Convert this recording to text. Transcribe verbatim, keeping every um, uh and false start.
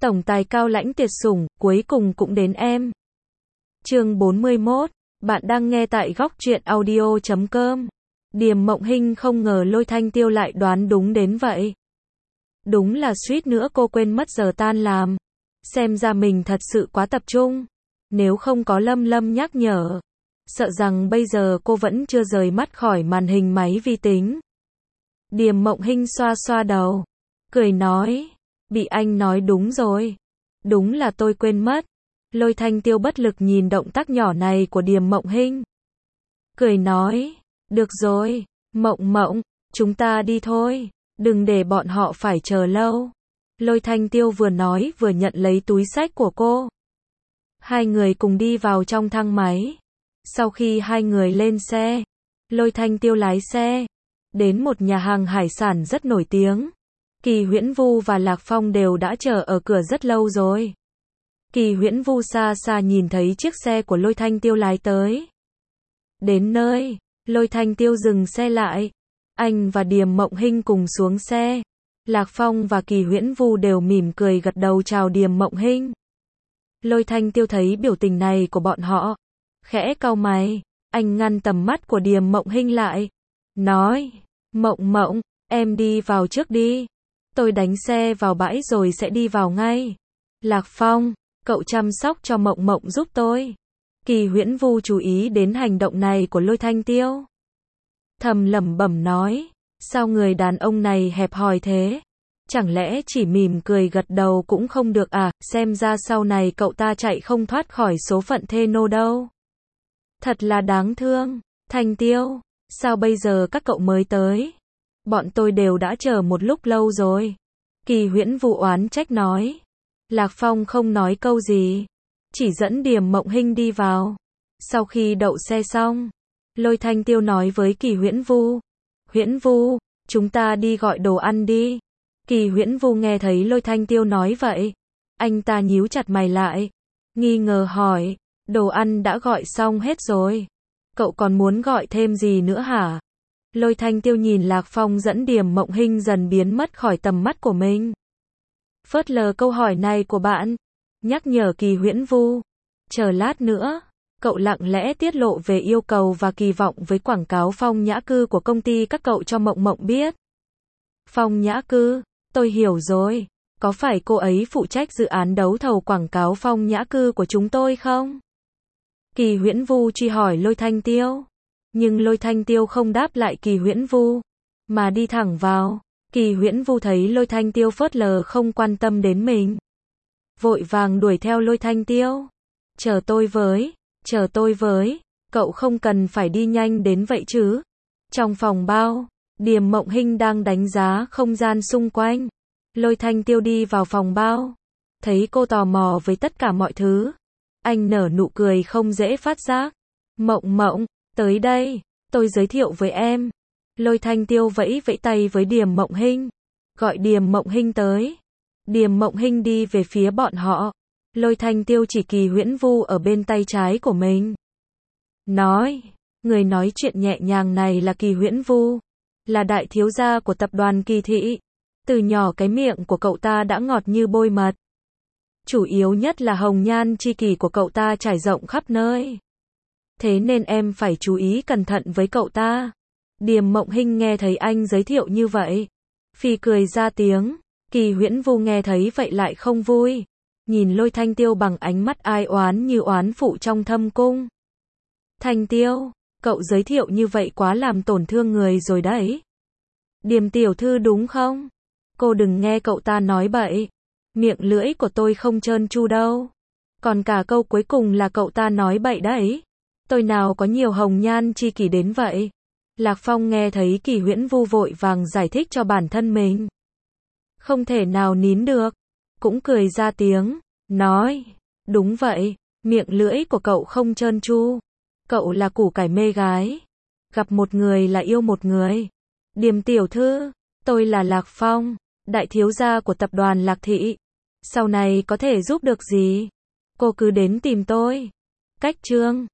Tổng tài cao lãnh tuyệt sủng, cuối cùng cũng đến em. Chương bốn mươi mốt, bạn đang nghe tại góc truyện audio chấm com. Điềm Mộng Hinh không ngờ Lôi Thanh Tiêu lại đoán đúng đến vậy. Đúng là suýt nữa cô quên mất giờ tan làm. Xem ra mình thật sự quá tập trung. Nếu không có Lâm Lâm nhắc nhở, sợ rằng bây giờ cô vẫn chưa rời mắt khỏi màn hình máy vi tính. Điềm Mộng Hinh xoa xoa đầu, cười nói, bị anh nói đúng rồi. Đúng là tôi quên mất. Lôi Thanh Tiêu bất lực nhìn động tác nhỏ này của Điềm Mộng Hinh. Cười nói, được rồi, Mộng Mộng, chúng ta đi thôi, đừng để bọn họ phải chờ lâu. Lôi Thanh Tiêu vừa nói vừa nhận lấy túi xách của cô. Hai người cùng đi vào trong thang máy. Sau khi hai người lên xe, Lôi Thanh Tiêu lái xe đến một nhà hàng hải sản rất nổi tiếng. Kỳ Huyễn Vu và Lạc Phong đều đã chờ ở cửa rất lâu rồi. Kỳ Huyễn Vu xa xa nhìn thấy chiếc xe của Lôi Thanh Tiêu lái tới. Đến nơi, Lôi Thanh Tiêu dừng xe lại. Anh và Điềm Mộng Hinh cùng xuống xe. Lạc Phong và Kỳ Huyễn Vu đều mỉm cười gật đầu chào Điềm Mộng Hinh. Lôi Thanh Tiêu thấy biểu tình này của bọn họ, khẽ cau mày. Anh ngăn tầm mắt của Điềm Mộng Hinh lại, nói, Mộng Mộng, em đi vào trước đi. Tôi đánh xe vào bãi rồi sẽ đi vào ngay. Lạc Phong, cậu chăm sóc cho Mộng Mộng giúp tôi. Kỳ Huyễn Vu chú ý đến hành động này của Lôi Thanh Tiêu. Thầm lẩm bẩm nói, sao người đàn ông này hẹp hòi thế? Chẳng lẽ chỉ mỉm cười gật đầu cũng không được à? Xem ra sau này cậu ta chạy không thoát khỏi số phận thê nô đâu. Thật là đáng thương. Thanh Tiêu, sao bây giờ các cậu mới tới? Bọn tôi đều đã chờ một lúc lâu rồi. Kỳ Huyễn Vu oán trách nói. Lạc Phong không nói câu gì, chỉ dẫn Điềm Mộng Hinh đi vào. Sau khi đậu xe xong, Lôi Thanh Tiêu nói với Kỳ Huyễn Vu, Huyễn Vu, chúng ta đi gọi đồ ăn đi. Kỳ Huyễn Vu nghe thấy Lôi Thanh Tiêu nói vậy, anh ta nhíu chặt mày lại, nghi ngờ hỏi, đồ ăn đã gọi xong hết rồi, cậu còn muốn gọi thêm gì nữa hả? Lôi Thanh Tiêu nhìn Lạc Phong dẫn Điềm Mộng Hinh dần biến mất khỏi tầm mắt của mình. Phớt lờ câu hỏi này của bạn, nhắc nhở Kỳ Huyễn Vu, chờ lát nữa, cậu lặng lẽ tiết lộ về yêu cầu và kỳ vọng với quảng cáo Phong Nhã Cư của công ty các cậu cho Mộng Mộng biết. Phong Nhã Cư, tôi hiểu rồi, có phải cô ấy phụ trách dự án đấu thầu quảng cáo Phong Nhã Cư của chúng tôi không? Kỳ Huyễn Vu truy hỏi Lôi Thanh Tiêu, nhưng Lôi Thanh Tiêu không đáp lại Kỳ Huyễn Vu, mà đi thẳng vào. Kỳ Huyễn Vu thấy Lôi Thanh Tiêu phớt lờ không quan tâm đến mình, vội vàng đuổi theo Lôi Thanh Tiêu. Chờ tôi với, chờ tôi với, cậu không cần phải đi nhanh đến vậy chứ. Trong phòng bao, Điềm Mộng Hinh đang đánh giá không gian xung quanh. Lôi Thanh Tiêu đi vào phòng bao, thấy cô tò mò với tất cả mọi thứ. Anh nở nụ cười không dễ phát giác. Mộng Mộng, tới đây, tôi giới thiệu với em. Lôi Thanh Tiêu vẫy vẫy tay với Điềm Mộng Hinh, gọi Điềm Mộng Hinh tới. Điềm Mộng Hinh đi về phía bọn họ. Lôi Thanh Tiêu chỉ Kỳ Huyễn Vu ở bên tay trái của mình, nói, người nói chuyện nhẹ nhàng này là Kỳ Huyễn Vu, là đại thiếu gia của tập đoàn Kỳ Thị. Từ nhỏ cái miệng của cậu ta đã ngọt như bôi mật. Chủ yếu nhất là hồng nhan chi kỷ của cậu ta trải rộng khắp nơi. Thế nên em phải chú ý cẩn thận với cậu ta. Điềm Mộng Hinh nghe thấy anh giới thiệu như vậy, phì cười ra tiếng. Kỳ Huyễn Vu nghe thấy vậy lại không vui, nhìn Lôi Thanh Tiêu bằng ánh mắt ai oán như oán phụ trong thâm cung. Thanh Tiêu, cậu giới thiệu như vậy quá làm tổn thương người rồi đấy. Điềm tiểu thư đúng không? Cô đừng nghe cậu ta nói bậy. Miệng lưỡi của tôi không trơn tru đâu. Còn cả câu cuối cùng là cậu ta nói bậy đấy. Tôi nào có nhiều hồng nhan chi kỷ đến vậy. Lạc Phong nghe thấy Kỳ Huyễn Vu vội vàng giải thích cho bản thân mình, không thể nào nín được, cũng cười ra tiếng, nói, đúng vậy, miệng lưỡi của cậu không trơn tru. Cậu là củ cải mê gái, gặp một người là yêu một người. Điềm tiểu thư, tôi là Lạc Phong, đại thiếu gia của tập đoàn Lạc Thị. Sau này có thể giúp được gì? Cô cứ đến tìm tôi. Cách chương